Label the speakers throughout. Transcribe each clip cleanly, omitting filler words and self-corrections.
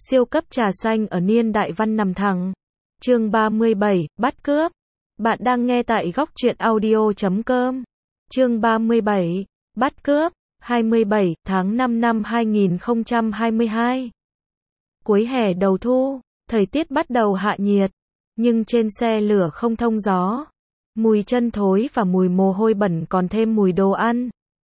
Speaker 1: Siêu cấp trà xanh ở niên đại văn nằm thẳng. Chương 37, bắt cướp. Bạn đang nghe tại góc truyện audio.com. Chương 37, bắt cướp, 27 tháng 5 năm 2022. Cuối hè đầu thu, thời tiết bắt đầu hạ nhiệt, nhưng trên xe lửa không thông gió. Mùi chân thối và mùi mồ hôi bẩn còn thêm mùi đồ ăn.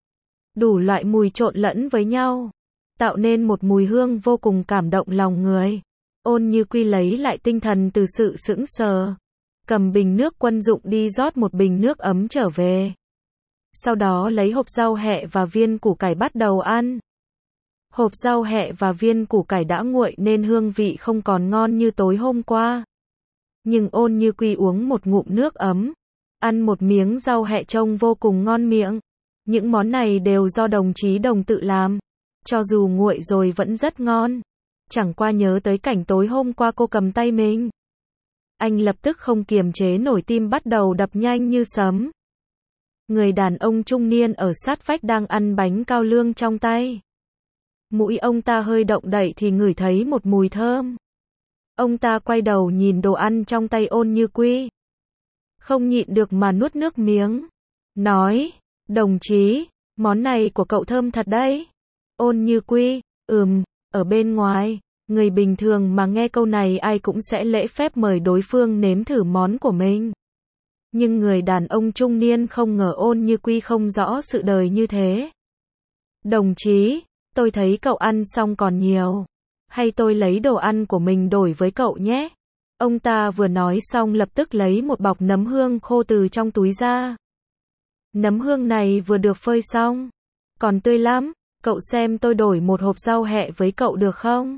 Speaker 1: Đủ loại mùi trộn lẫn với nhau, tạo nên một mùi hương vô cùng cảm động lòng người. Ôn Như Quy lấy lại tinh thần từ sự sững sờ, cầm bình nước quân dụng đi rót một bình nước ấm trở về. Sau đó lấy hộp rau hẹ và viên củ cải bắt đầu ăn. Hộp rau hẹ và viên củ cải đã nguội nên hương vị không còn ngon như tối hôm qua. Nhưng Ôn Như Quy uống một ngụm nước ấm, ăn một miếng rau hẹ trông vô cùng ngon miệng. Những món này đều do đồng chí Đồng tự làm. Cho dù nguội rồi vẫn rất ngon. Chẳng qua nhớ tới cảnh tối hôm qua cô cầm tay mình, anh lập tức không kiềm chế nổi, tim bắt đầu đập nhanh như sấm. Người đàn ông trung niên ở sát vách đang ăn bánh cao lương trong tay. Mũi ông ta hơi động đậy thì ngửi thấy một mùi thơm. Ông ta quay đầu nhìn đồ ăn trong tay Ôn Như Quy, không nhịn được mà nuốt nước miếng, nói: "Đồng chí, món này của cậu thơm thật đấy." Ôn Như Quy: Ở bên ngoài, người bình thường mà nghe câu này ai cũng sẽ lễ phép mời đối phương nếm thử món của mình. Nhưng người đàn ông trung niên không ngờ Ôn Như Quy không rõ sự đời như thế. "Đồng chí, tôi thấy cậu ăn xong còn nhiều. Hay tôi lấy đồ ăn của mình đổi với cậu nhé." Ông ta vừa nói xong lập tức lấy một bọc nấm hương khô từ trong túi ra. Nấm hương này vừa được phơi xong, còn tươi lắm. "Cậu xem tôi đổi một hộp rau hẹ với cậu được không?"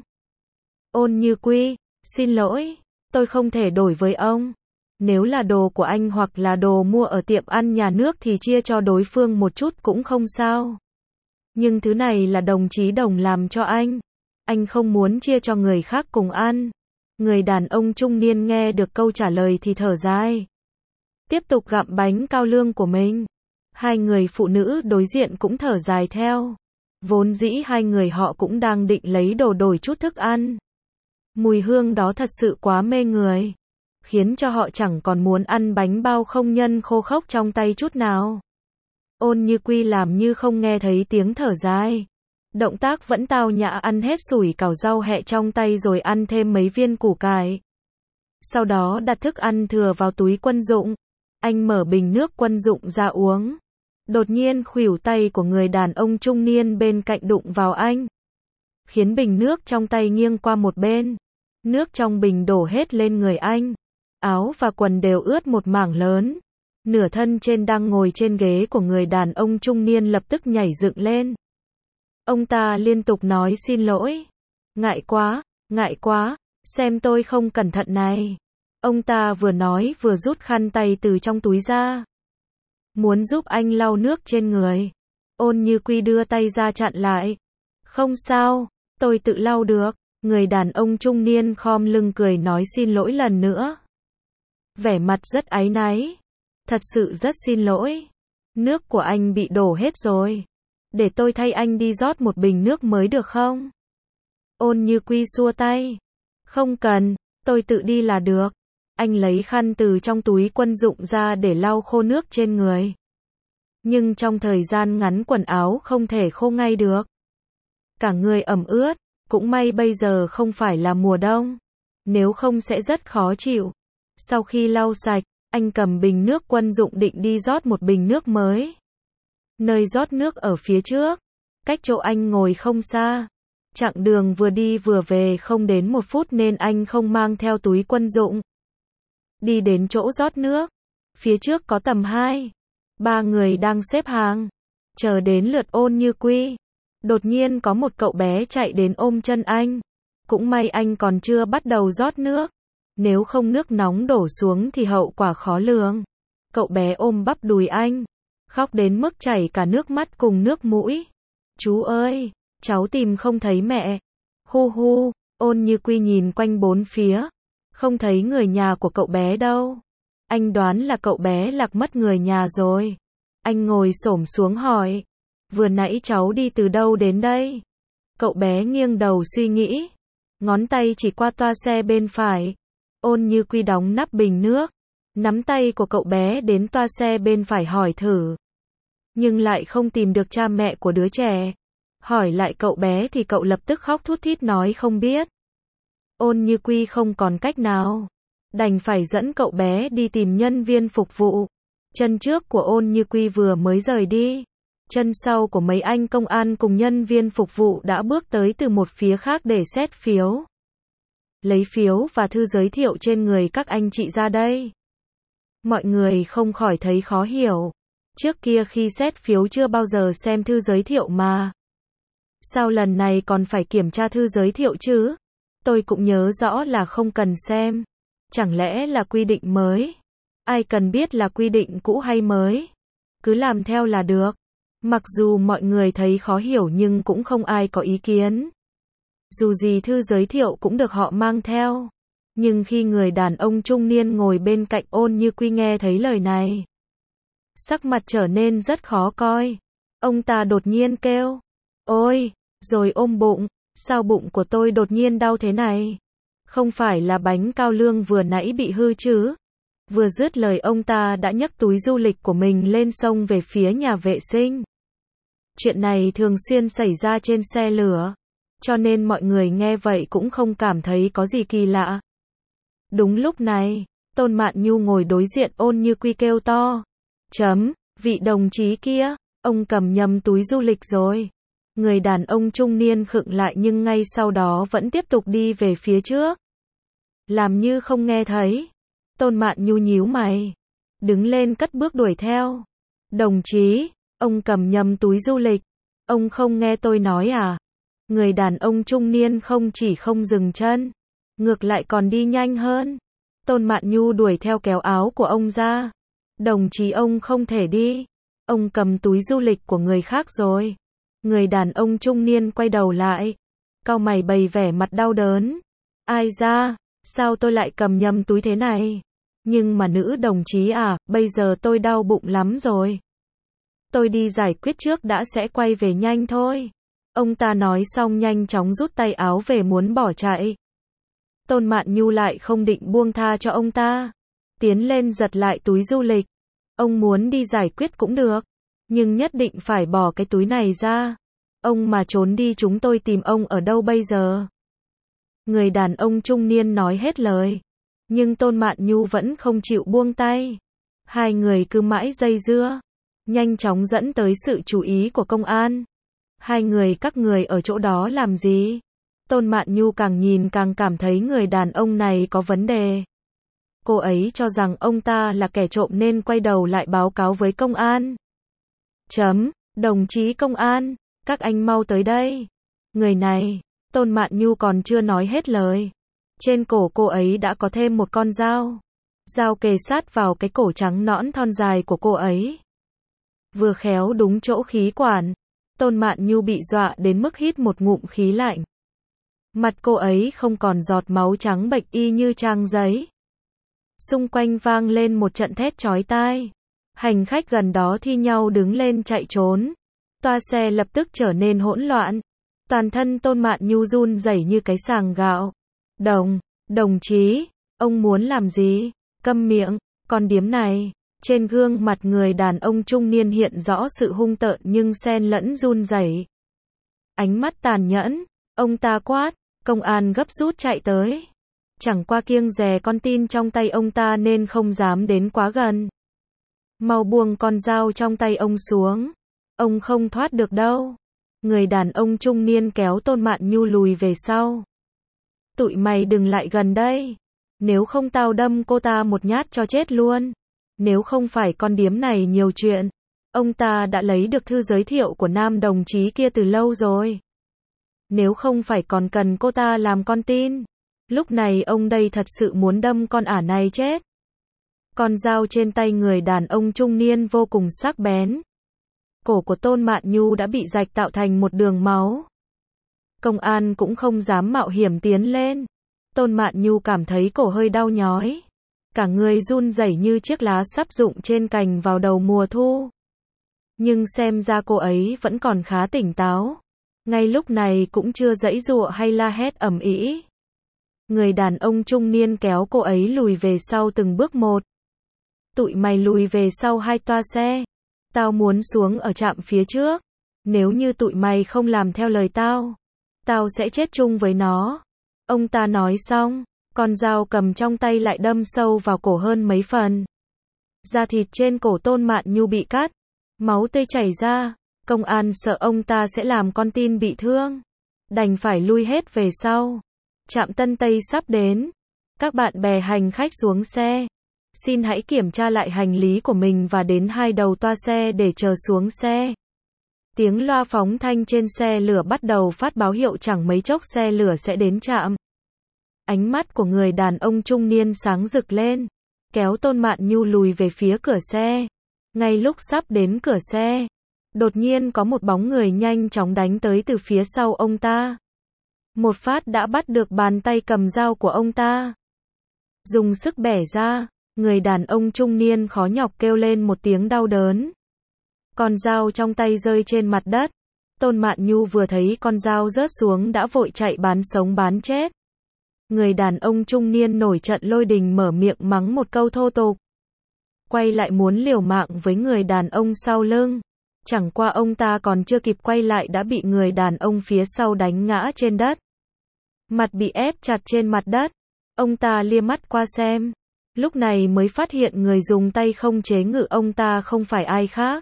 Speaker 1: Ôn Như Quy: "Xin lỗi, tôi không thể đổi với ông. Nếu là đồ của anh hoặc là đồ mua ở tiệm ăn nhà nước thì chia cho đối phương một chút cũng không sao. Nhưng thứ này là đồng chí Đồng làm cho anh không muốn chia cho người khác cùng ăn." Người đàn ông trung niên nghe được câu trả lời thì thở dài, tiếp tục gặm bánh cao lương của mình. Hai người phụ nữ đối diện cũng thở dài theo. Vốn dĩ hai người họ cũng đang định lấy đồ đổi chút thức ăn. Mùi hương đó thật sự quá mê người, khiến cho họ chẳng còn muốn ăn bánh bao không nhân khô khốc trong tay chút nào. Ôn Như Quy làm như không nghe thấy tiếng thở dài. Động tác vẫn tao nhã ăn hết sủi cảo rau hẹ trong tay rồi ăn thêm mấy viên củ cải. Sau đó đặt thức ăn thừa vào túi quân dụng. Anh mở bình nước quân dụng ra uống. Đột nhiên khuỷu tay của người đàn ông trung niên bên cạnh đụng vào anh, khiến bình nước trong tay nghiêng qua một bên. Nước trong bình đổ hết lên người anh. Áo và quần đều ướt một mảng lớn. Nửa thân trên đang ngồi trên ghế của người đàn ông trung niên lập tức nhảy dựng lên. Ông ta liên tục nói xin lỗi. Ngại quá, xem tôi không cẩn thận này." Ông ta vừa nói vừa rút khăn tay từ trong túi ra, muốn giúp anh lau nước trên người. Ôn Như Quy đưa tay ra chặn lại. "Không sao, tôi tự lau được." Người đàn ông trung niên khom lưng cười nói xin lỗi lần nữa, vẻ mặt rất áy náy. "Thật sự rất xin lỗi. Nước của anh bị đổ hết rồi. Để tôi thay anh đi rót một bình nước mới được không?" Ôn Như Quy xua tay. "Không cần, tôi tự đi là được." Anh lấy khăn từ trong túi quân dụng ra để lau khô nước trên người. Nhưng trong thời gian ngắn quần áo không thể khô ngay được. Cả người ẩm ướt, cũng may bây giờ không phải là mùa đông, nếu không sẽ rất khó chịu. Sau khi lau sạch, anh cầm bình nước quân dụng định đi rót một bình nước mới. Nơi rót nước ở phía trước, cách chỗ anh ngồi không xa. Chặng đường vừa đi vừa về không đến 1 phút nên anh không mang theo túi quân dụng. Đi đến chỗ rót nước, phía trước có tầm 2-3 người đang xếp hàng, chờ đến lượt Ôn Như Quy. Đột nhiên có một cậu bé chạy đến ôm chân anh. Cũng may anh còn chưa bắt đầu rót nước, nếu không nước nóng đổ xuống thì hậu quả khó lường. Cậu bé ôm bắp đùi anh, khóc đến mức chảy cả nước mắt cùng nước mũi. "Chú ơi, cháu tìm không thấy mẹ." Hu hu. Ôn Như Quy nhìn quanh bốn phía, không thấy người nhà của cậu bé đâu. Anh đoán là cậu bé lạc mất người nhà rồi. Anh ngồi xổm xuống hỏi: "Vừa nãy cháu đi từ đâu đến đây?" Cậu bé nghiêng đầu suy nghĩ. ngón tay chỉ qua toa xe bên phải. Ôn Như Quy đóng nắp bình nước, nắm tay của cậu bé đến toa xe bên phải hỏi thử. Nhưng lại không tìm được cha mẹ của đứa trẻ. Hỏi lại cậu bé thì cậu lập tức khóc thút thít nói không biết. Ôn Như Quy không còn cách nào, đành phải dẫn cậu bé đi tìm nhân viên phục vụ. Chân trước của Ôn Như Quy vừa mới rời đi, chân sau của mấy anh công an cùng nhân viên phục vụ đã bước tới từ một phía khác để xét phiếu. Lấy phiếu và thư giới thiệu trên người các anh chị ra đây. Mọi người không khỏi thấy khó hiểu. Trước kia khi xét phiếu chưa bao giờ xem thư giới thiệu mà. Sao lần này còn phải kiểm tra thư giới thiệu chứ? Tôi cũng nhớ rõ là không cần xem. Chẳng lẽ là quy định mới? Ai cần biết là quy định cũ hay mới? Cứ làm theo là được. Mặc dù mọi người thấy khó hiểu nhưng cũng không ai có ý kiến. Dù gì thư giới thiệu cũng được họ mang theo. Nhưng khi người đàn ông trung niên ngồi bên cạnh Ôn Như Quy nghe thấy lời này, sắc mặt trở nên rất khó coi. Ông ta đột nhiên kêu, ôi, rồi ôm bụng, sao bụng của tôi đột nhiên đau thế này? Không phải là bánh cao lương vừa nãy bị hư chứ? Vừa dứt lời ông ta đã nhấc túi du lịch của mình lên xông về phía nhà vệ sinh. Chuyện này thường xuyên xảy ra trên xe lửa, cho nên mọi người nghe vậy cũng không cảm thấy có gì kỳ lạ. Đúng lúc này, Tôn Mạn Nhu ngồi đối diện Ôn Như Quy kêu to. Vị đồng chí kia, ông cầm nhầm túi du lịch rồi. Người đàn ông trung niên khựng lại nhưng ngay sau đó vẫn tiếp tục đi về phía trước. Làm như không nghe thấy. Tôn Mạn Nhu nhíu mày, đứng lên cất bước đuổi theo. Đồng chí, ông cầm nhầm túi du lịch. Ông không nghe tôi nói à? Người đàn ông trung niên không chỉ không dừng chân, ngược lại còn đi nhanh hơn. Tôn Mạn Nhu đuổi theo kéo áo của ông ra. Đồng chí ông không thể đi. Ông cầm túi du lịch của người khác rồi. Người đàn ông trung niên quay đầu lại, cau mày bày vẻ mặt đau đớn. Ai ra, sao tôi lại cầm nhầm túi thế này? Nhưng mà nữ đồng chí à, bây giờ tôi đau bụng lắm rồi. Tôi đi giải quyết trước đã sẽ quay về nhanh thôi. Ông ta nói xong nhanh chóng rút tay áo về muốn bỏ chạy. Tôn Mạn Nhu lại không định buông tha cho ông ta. Tiến lên giật lại túi du lịch. Ông muốn đi giải quyết cũng được, nhưng nhất định phải bỏ cái túi này ra. Ông mà trốn đi chúng tôi tìm ông ở đâu bây giờ? Người đàn ông trung niên nói hết lời. Nhưng Tôn Mạn Nhu vẫn không chịu buông tay. Hai người cứ mãi dây dưa, nhanh chóng dẫn tới sự chú ý của công an. Hai người các người ở chỗ đó làm gì? Tôn Mạn Nhu càng nhìn càng cảm thấy người đàn ông này có vấn đề. Cô ấy cho rằng ông ta là kẻ trộm nên quay đầu lại báo cáo với công an. Đồng chí công an, các anh mau tới đây. Người này, Tôn Mạn Nhu còn chưa nói hết lời. Trên cổ cô ấy đã có thêm một con dao. Dao kề sát vào cái cổ trắng nõn thon dài của cô ấy. Vừa khéo đúng chỗ khí quản. Tôn Mạn Nhu bị dọa đến mức hít một ngụm khí lạnh. Mặt cô ấy không còn giọt máu trắng bệch y như trang giấy. Xung quanh vang lên một trận thét chói tai. Hành khách gần đó thi nhau đứng lên chạy trốn. Toa xe lập tức trở nên hỗn loạn. Toàn thân Tôn Mạn Nhu run rẩy như cái sàng gạo. Đồng chí, ông muốn làm gì? Câm miệng, con điếm này. Trên gương mặt người đàn ông trung niên hiện rõ sự hung tợn nhưng xen lẫn run rẩy. Ánh mắt tàn nhẫn, ông ta quát, công an gấp rút chạy tới. Chẳng qua kiêng dè con tin trong tay ông ta nên không dám đến quá gần. Mau buông con dao trong tay ông xuống. Ông không thoát được đâu. Người đàn ông trung niên kéo Tôn Mạn Nhu lùi về sau. Tụi mày đừng lại gần đây. Nếu không tao đâm cô ta một nhát cho chết luôn. Nếu không phải con điếm này nhiều chuyện, ông ta đã lấy được thư giới thiệu của nam đồng chí kia từ lâu rồi. Nếu không phải còn cần cô ta làm con tin, lúc này ông đây thật sự muốn đâm con ả này chết. Con dao trên tay người đàn ông trung niên vô cùng sắc bén. Cổ của Tôn Mạn Nhu đã bị rạch tạo thành một đường máu. Công an cũng không dám mạo hiểm tiến lên. Tôn Mạn Nhu cảm thấy cổ hơi đau nhói. Cả người run rẩy như chiếc lá sắp rụng trên cành vào đầu mùa thu. Nhưng xem ra cô ấy vẫn còn khá tỉnh táo. Ngay lúc này cũng chưa giãy giụa hay la hét ầm ĩ. Người đàn ông trung niên kéo cô ấy lùi về sau từng bước một. Tụi mày lùi về sau 2 toa xe. Tao muốn xuống ở trạm phía trước. Nếu như tụi mày không làm theo lời tao, tao sẽ chết chung với nó. Ông ta nói xong, con dao cầm trong tay lại đâm sâu vào cổ hơn mấy phần. Da thịt trên cổ Tôn Mạn Nhu bị cắt, máu tươi chảy ra. Công an sợ ông ta sẽ làm con tin bị thương, đành phải lui hết về sau. Trạm Tân Tây sắp đến. Các bạn bè hành khách xuống xe. Xin hãy kiểm tra lại hành lý của mình và đến 2 đầu toa xe để chờ xuống xe. Tiếng loa phóng thanh trên xe lửa bắt đầu phát báo hiệu chẳng mấy chốc xe lửa sẽ đến trạm. Ánh mắt của người đàn ông trung niên sáng rực lên, kéo Tôn Mạn Nhu lùi về phía cửa xe. Ngay lúc sắp đến cửa xe, đột nhiên có một bóng người nhanh chóng đánh tới từ phía sau ông ta. Một phát đã bắt được bàn tay cầm dao của ông ta. Dùng sức bẻ ra, người đàn ông trung niên khó nhọc kêu lên một tiếng đau đớn. Con dao trong tay rơi trên mặt đất. Tôn Mạn Nhu vừa thấy con dao rớt xuống đã vội chạy bán sống bán chết. Người đàn ông trung niên nổi trận lôi đình mở miệng mắng một câu thô tục. Quay lại muốn liều mạng với người đàn ông sau lưng. Chẳng qua ông ta còn chưa kịp quay lại đã bị người đàn ông phía sau đánh ngã trên đất. Mặt bị ép chặt trên mặt đất. Ông ta lia mắt qua xem. Lúc này mới phát hiện người dùng tay không chế ngự ông ta không phải ai khác.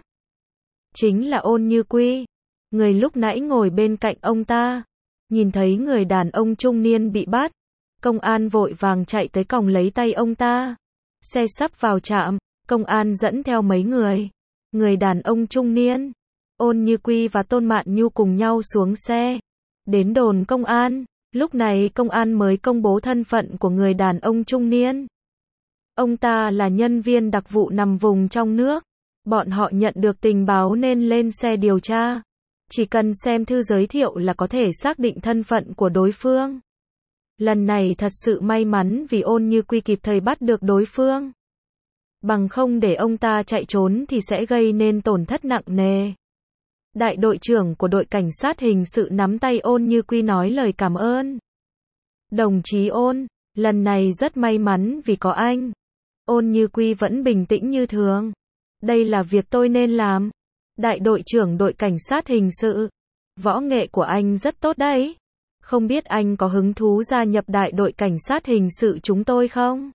Speaker 1: Chính là Ôn Như Quy. Người lúc nãy ngồi bên cạnh ông ta. Nhìn thấy người đàn ông trung niên bị bắt. Công an vội vàng chạy tới còng lấy tay ông ta. Xe sắp vào trạm. Công an dẫn theo mấy người. Người đàn ông trung niên, Ôn Như Quy và Tôn Mạn Nhu cùng nhau xuống xe. Đến đồn công an. Lúc này công an mới công bố thân phận của người đàn ông trung niên. Ông ta là nhân viên đặc vụ nằm vùng trong nước. Bọn họ nhận được tình báo nên lên xe điều tra. Chỉ cần xem thư giới thiệu là có thể xác định thân phận của đối phương. Lần này thật sự may mắn vì Ôn Như Quy kịp thời bắt được đối phương. Bằng không để ông ta chạy trốn thì sẽ gây nên tổn thất nặng nề. Đại đội trưởng của đội cảnh sát hình sự nắm tay Ôn Như Quy nói lời cảm ơn. Đồng chí Ôn, lần này rất may mắn vì có anh. Ôn Như Quy vẫn bình tĩnh như thường. Đây là việc tôi nên làm. Đại đội trưởng đội cảnh sát hình sự. Võ nghệ của anh rất tốt đấy. Không biết anh có hứng thú gia nhập đại đội cảnh sát hình sự chúng tôi không?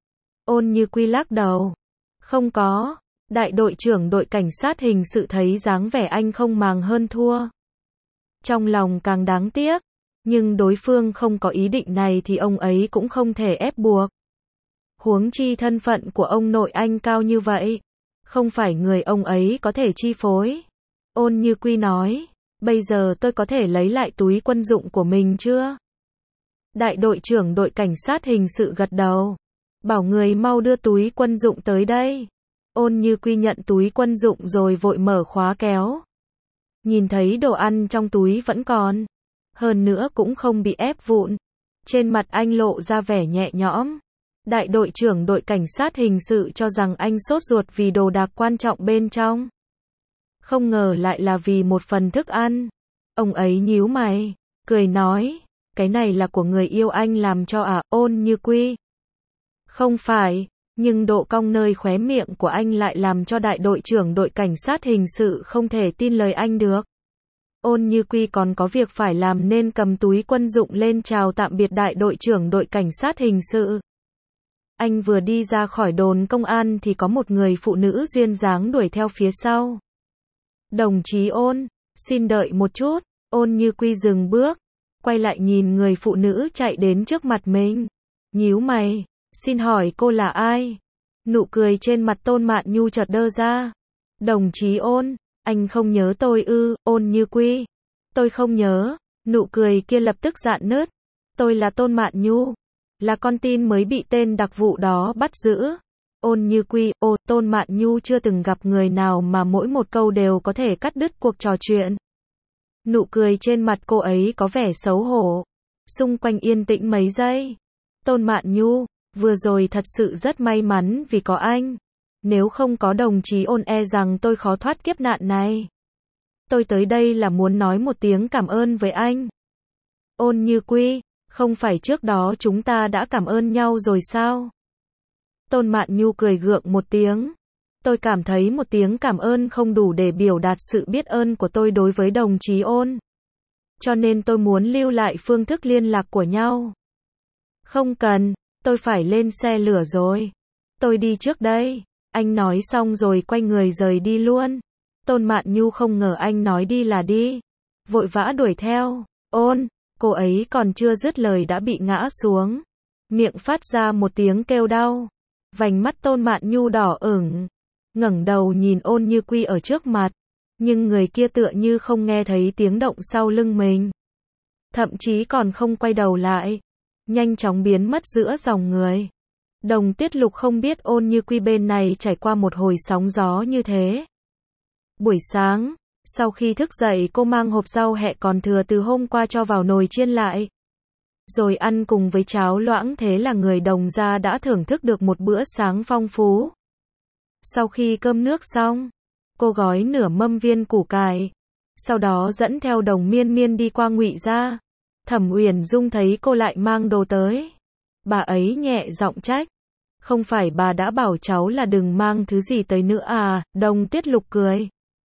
Speaker 1: Ôn Như Quy lắc đầu. Không có. Đại đội trưởng đội cảnh sát hình sự thấy dáng vẻ anh không màng hơn thua. Trong lòng càng đáng tiếc. Nhưng đối phương không có ý định này thì ông ấy cũng không thể ép buộc. Huống chi thân phận của ông nội anh cao như vậy. Không phải người ông ấy có thể chi phối. Ôn Như Quy nói. Bây giờ tôi có thể lấy lại túi quân dụng của mình chưa? Đại đội trưởng đội cảnh sát hình sự gật đầu. Bảo người mau đưa túi quân dụng tới đây. Ôn Như Quy nhận túi quân dụng rồi vội mở khóa kéo. Nhìn thấy đồ ăn trong túi vẫn còn. Hơn nữa cũng không bị ép vụn. Trên mặt anh lộ ra vẻ nhẹ nhõm. Đại đội trưởng đội cảnh sát hình sự cho rằng anh sốt ruột vì đồ đạc quan trọng bên trong. Không ngờ lại là vì một phần thức ăn. Ông ấy nhíu mày, cười nói, cái này là của người yêu anh làm cho à? Ôn Như Quy. Không phải, nhưng độ cong nơi khóe miệng của anh lại làm cho đại đội trưởng đội cảnh sát hình sự không thể tin lời anh được. Ôn Như Quy còn có việc phải làm nên cầm túi quân dụng lên chào tạm biệt đại đội trưởng đội cảnh sát hình sự. Anh vừa đi ra khỏi đồn công an thì có một người phụ nữ duyên dáng đuổi theo phía sau. Đồng chí Ôn, xin đợi một chút. Ôn Như Quy dừng bước, quay lại nhìn người phụ nữ chạy đến trước mặt mình. Nhíu mày, xin hỏi cô là ai? Nụ cười trên mặt Tôn Mạn Nhu chợt đơ ra. Đồng chí Ôn, anh không nhớ tôi ư? Ôn Như Quy, tôi không nhớ. Nụ cười kia lập tức rạn nứt. Tôi là Tôn Mạn Nhu, là con tin mới bị tên đặc vụ đó bắt giữ. Ôn Như Quy, Tôn Mạn Nhu chưa từng gặp người nào mà mỗi một câu đều có thể cắt đứt cuộc trò chuyện. Nụ cười trên mặt cô ấy có vẻ xấu hổ. Xung quanh yên tĩnh mấy giây. Tôn Mạn Nhu, vừa rồi thật sự rất may mắn vì có anh. Nếu không có đồng chí Ôn e rằng tôi khó thoát kiếp nạn này. Tôi tới đây là muốn nói một tiếng cảm ơn với anh. Ôn Như Quy, Không phải trước đó chúng ta đã cảm ơn nhau rồi sao? Tôn Mạn Nhu cười gượng một tiếng. Tôi cảm thấy một tiếng cảm ơn không đủ để biểu đạt sự biết ơn của tôi đối với đồng chí Ôn. Cho nên tôi muốn lưu lại phương thức liên lạc của nhau. Không cần, tôi phải lên xe lửa rồi. Tôi đi trước đây. Anh nói xong rồi quay người rời đi luôn. Tôn Mạn Nhu không ngờ anh nói đi là đi. Vội vã đuổi theo. Ôn, cô ấy còn chưa dứt lời đã bị ngã xuống. Miệng phát ra một tiếng kêu đau. Vành mắt Tôn Mạn Nhu đỏ ửng. Ngẩng đầu nhìn Ôn Như Quy ở trước mặt. Nhưng người kia tựa như không nghe thấy tiếng động sau lưng mình. Thậm chí còn không quay đầu lại. Nhanh chóng biến mất giữa dòng người. Đồng Tiết Lục không biết Ôn Như Quy bên này trải qua một hồi sóng gió như thế. Buổi sáng, sau khi thức dậy cô mang hộp rau hẹ còn thừa từ hôm qua cho vào nồi chiên lại. Rồi ăn cùng với cháo loãng, thế là người Đồng gia đã thưởng thức được một bữa sáng phong phú. Sau khi cơm nước xong, cô gói nửa mâm viên củ cải. Sau đó dẫn theo Đồng Miên Miên đi qua Ngụy gia. Thẩm Uyển Dung thấy cô lại mang đồ tới. Bà ấy nhẹ giọng trách. Không phải bà đã bảo cháu là đừng mang thứ gì tới nữa à? Đồng Tiết Lục cười.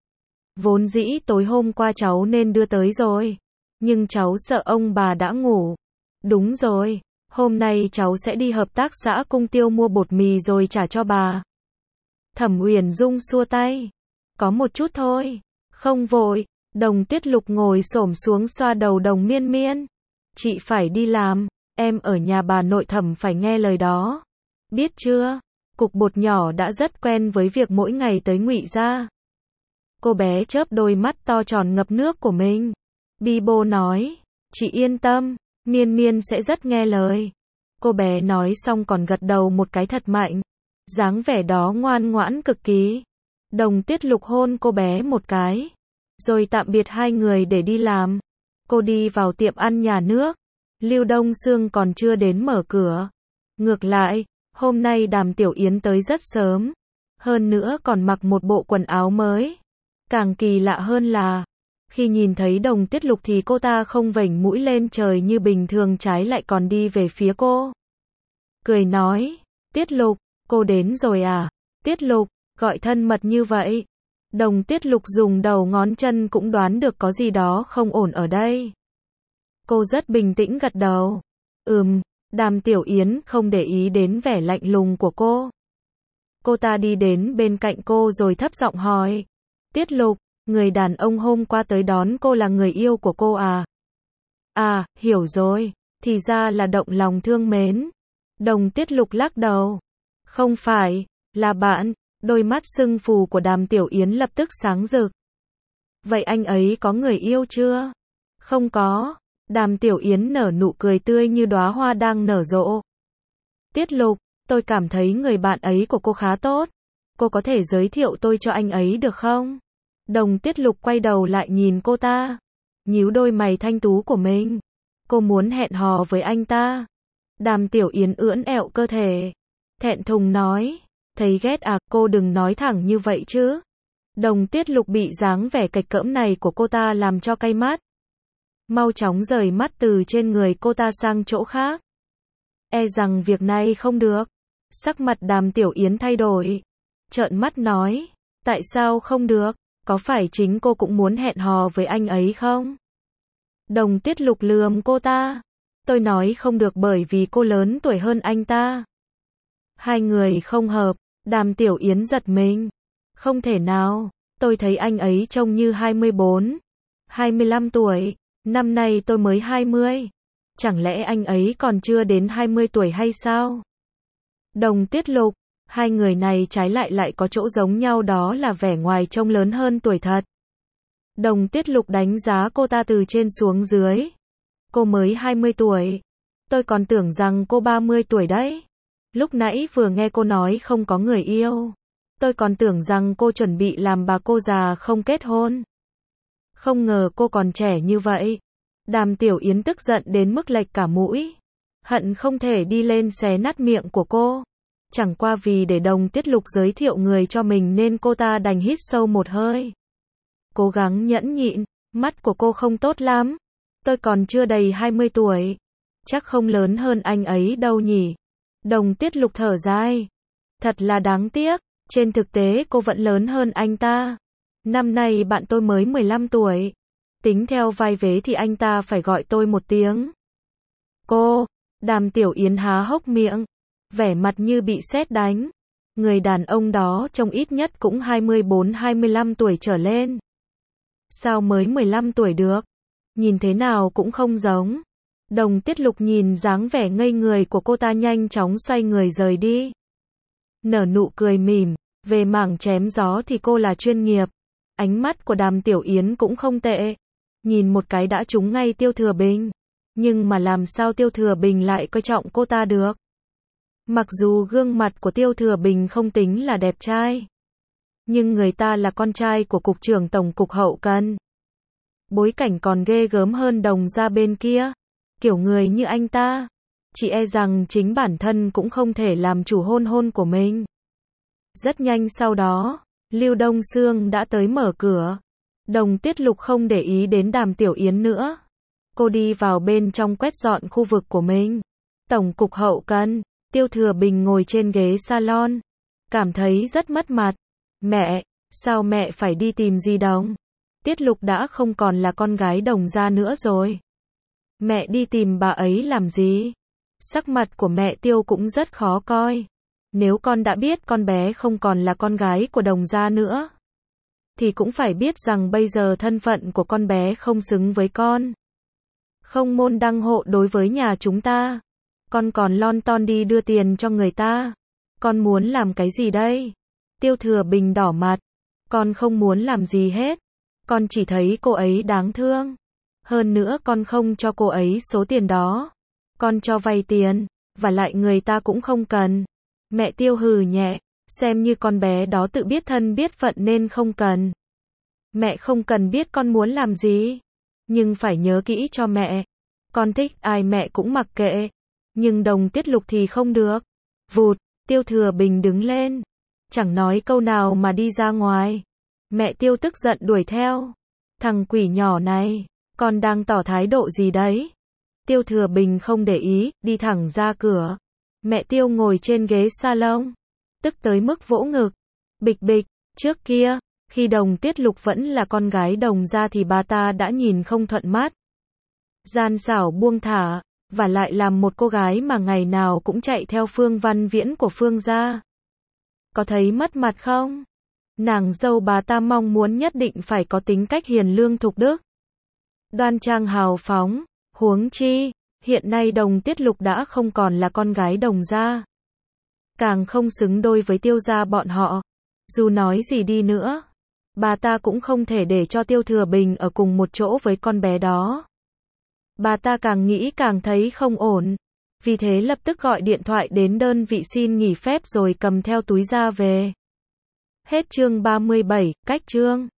Speaker 1: Vốn dĩ tối hôm qua cháu nên đưa tới rồi. Nhưng cháu sợ ông bà đã ngủ. Đúng rồi, hôm nay cháu sẽ đi hợp tác xã Cung Tiêu mua bột mì rồi trả cho bà. Thẩm Uyển Dung xua tay. Có một chút thôi. Không vội. Đồng Tiết Lục ngồi xổm xuống xoa đầu Đồng Miên Miên. Chị phải đi làm. Em ở nhà bà nội Thẩm phải nghe lời đó. Biết chưa? Cục bột nhỏ đã rất quen với việc mỗi ngày tới Ngụy gia. Cô bé chớp đôi mắt to tròn ngập nước của mình. Bi bô nói. Chị yên tâm. Miên Miên sẽ rất nghe lời. Cô bé nói xong còn gật đầu một cái thật mạnh. Dáng vẻ đó ngoan ngoãn cực kỳ. Đồng Tiết Lục hôn cô bé một cái. Rồi tạm biệt hai người để đi làm. Cô đi vào tiệm ăn nhà nước. Lưu Đông Sương còn chưa đến mở cửa. Ngược lại, hôm nay Đàm Tiểu Yến tới rất sớm. Hơn nữa còn mặc một bộ quần áo mới. Càng kỳ lạ hơn là, khi nhìn thấy Đồng Tiết Lục thì cô ta không vểnh mũi lên trời như bình thường, trái lại còn đi về phía cô. Cười nói, Tiết Lục, cô đến rồi à? Tiết Lục, gọi thân mật như vậy. Đồng Tiết Lục dùng đầu ngón chân cũng đoán được có gì đó không ổn ở đây. Cô rất bình tĩnh gật đầu. Đàm Tiểu Yến không để ý đến vẻ lạnh lùng của cô. Cô ta đi đến bên cạnh cô rồi thấp giọng hỏi. Tiết Lục, người đàn ông hôm qua tới đón cô là người yêu của cô à? À, hiểu rồi, thì ra là động lòng thương mến. Đồng Tiết Lục lắc đầu. Không phải, là bạn. Đôi mắt sưng phù của Đàm Tiểu Yến lập tức sáng rực. Vậy anh ấy có người yêu chưa? Không có. Đàm Tiểu Yến nở nụ cười tươi như đóa hoa đang nở rộ. Tiết Lục, tôi cảm thấy người bạn ấy của cô khá tốt. Cô có thể giới thiệu tôi cho anh ấy được không? Đồng Tiết Lục quay đầu lại nhìn cô ta. Nhíu đôi mày thanh tú của mình. Cô muốn hẹn hò với anh ta. Đàm Tiểu Yến ưỡn ẹo cơ thể. Thẹn thùng nói. Thấy ghét à, cô đừng nói thẳng như vậy chứ. Đồng Tiết Lục bị dáng vẻ cạch cỡm này của cô ta làm cho cay mắt. Mau chóng rời mắt từ trên người cô ta sang chỗ khác. E rằng việc này không được. Sắc mặt Đàm Tiểu Yến thay đổi. Trợn mắt nói. Tại sao không được? Có phải chính cô cũng muốn hẹn hò với anh ấy không? Đồng Tiết Lục lườm cô ta. Tôi nói không được bởi vì cô lớn tuổi hơn anh ta. Hai người không hợp. Đàm Tiểu Yến giật mình. Không thể nào. Tôi thấy anh ấy trông như 24, 25 tuổi. Năm nay tôi mới 20. Chẳng lẽ anh ấy còn chưa đến 20 tuổi hay sao? Đồng Tiết Lục. Hai người này trái lại lại có chỗ giống nhau, đó là vẻ ngoài trông lớn hơn tuổi thật. Đồng Tiết Lục đánh giá cô ta từ trên xuống dưới. Cô mới 20 tuổi. Tôi còn tưởng rằng cô 30 tuổi đấy. Lúc nãy vừa nghe cô nói không có người yêu. Tôi còn tưởng rằng cô chuẩn bị làm bà cô già không kết hôn. Không ngờ cô còn trẻ như vậy. Đàm Tiểu Yến tức giận đến mức lệch cả mũi. Hận không thể đi lên xé nát miệng của cô. Chẳng qua vì để Đồng Tiết Lục giới thiệu người cho mình nên cô ta đành hít sâu một hơi. Cố gắng nhẫn nhịn, mắt của cô không tốt lắm. Tôi còn chưa đầy 20 tuổi. chắc không lớn hơn anh ấy đâu nhỉ. Đồng Tiết Lục thở dài. Thật là đáng tiếc, trên thực tế cô vẫn lớn hơn anh ta. Năm nay bạn tôi mới 15 tuổi. Tính theo vai vế thì anh ta phải gọi tôi một tiếng cô. Đàm Tiểu Yến há hốc miệng, vẻ mặt như bị sét đánh. Người đàn ông đó trông ít nhất cũng 24-25 tuổi trở lên. Sao mới 15 tuổi được? Nhìn thế nào cũng không giống. Đồng Tiết Lục nhìn dáng vẻ ngây người của cô ta nhanh chóng xoay người rời đi. Nở nụ cười mỉm, về mảng chém gió thì cô là chuyên nghiệp. Ánh mắt của Đàm Tiểu Yến cũng không tệ. Nhìn một cái đã trúng ngay Tiêu Thừa Bình. Nhưng mà làm sao Tiêu Thừa Bình lại coi trọng cô ta được? Mặc dù gương mặt của Tiêu Thừa Bình không tính là đẹp trai, nhưng người ta là con trai của cục trưởng tổng cục hậu cần. Bối cảnh còn ghê gớm hơn Đồng gia bên kia. Kiểu người như anh ta, chỉ e rằng chính bản thân cũng không thể làm chủ hôn hôn của mình. Rất nhanh sau đó, Lưu Đông Sương đã tới mở cửa. Đồng Tiết Lục không để ý đến Đàm Tiểu Yến nữa. Cô đi vào bên trong quét dọn khu vực của mình. Tổng cục hậu cần, Tiêu Thừa Bình ngồi trên ghế salon, cảm thấy rất mất mặt. Mẹ, sao mẹ phải đi tìm gì Đồng? Tiết Lục đã không còn là con gái Đồng gia nữa rồi. Mẹ đi tìm bà ấy làm gì? Sắc mặt của mẹ Tiêu cũng rất khó coi. Nếu con đã biết con bé không còn là con gái của Đồng gia nữa, thì cũng phải biết rằng bây giờ thân phận của con bé không xứng với con. Không môn đăng hộ đối với nhà chúng ta. Con còn lon ton đi đưa tiền cho người ta. Con muốn làm cái gì đây? Tiêu Thừa Bình đỏ mặt. Con không muốn làm gì hết. Con chỉ thấy cô ấy đáng thương. Hơn nữa con không cho cô ấy số tiền đó. Con cho vay tiền, và lại người ta cũng không cần. Mẹ Tiêu hừ nhẹ, xem như con bé đó tự biết thân biết phận nên không cần. Mẹ không cần biết con muốn làm gì, nhưng phải nhớ kỹ cho mẹ. Con thích ai mẹ cũng mặc kệ, nhưng Đồng Tiết Lục thì không được. Vụt, Tiêu Thừa Bình đứng lên, chẳng nói câu nào mà đi ra ngoài. Mẹ Tiêu tức giận đuổi theo. Thằng quỷ nhỏ này, con đang tỏ thái độ gì đấy? Tiêu Thừa Bình không để ý, đi thẳng ra cửa. Mẹ Tiêu ngồi trên ghế salon, tức tới mức vỗ ngực. Bịch bịch, trước kia, khi Đồng Tiết Lục vẫn là con gái Đồng gia thì bà ta đã nhìn không thuận mắt. Gian xảo buông thả, và lại làm một cô gái mà ngày nào cũng chạy theo Phương Văn Viễn của Phương gia. Có thấy mất mặt không? Nàng dâu bà ta mong muốn nhất định phải có tính cách hiền lương thục đức, đoan trang hào phóng. Huống chi, hiện nay Đồng Tiết Lục đã không còn là con gái Đồng gia, càng không xứng đôi với Tiêu gia bọn họ. Dù nói gì đi nữa, bà ta cũng không thể để cho Tiêu Thừa Bình ở cùng một chỗ với con bé đó. Bà ta càng nghĩ càng thấy không ổn, vì thế lập tức gọi điện thoại đến đơn vị xin nghỉ phép rồi cầm theo túi ra về. Hết chương 37, cách chương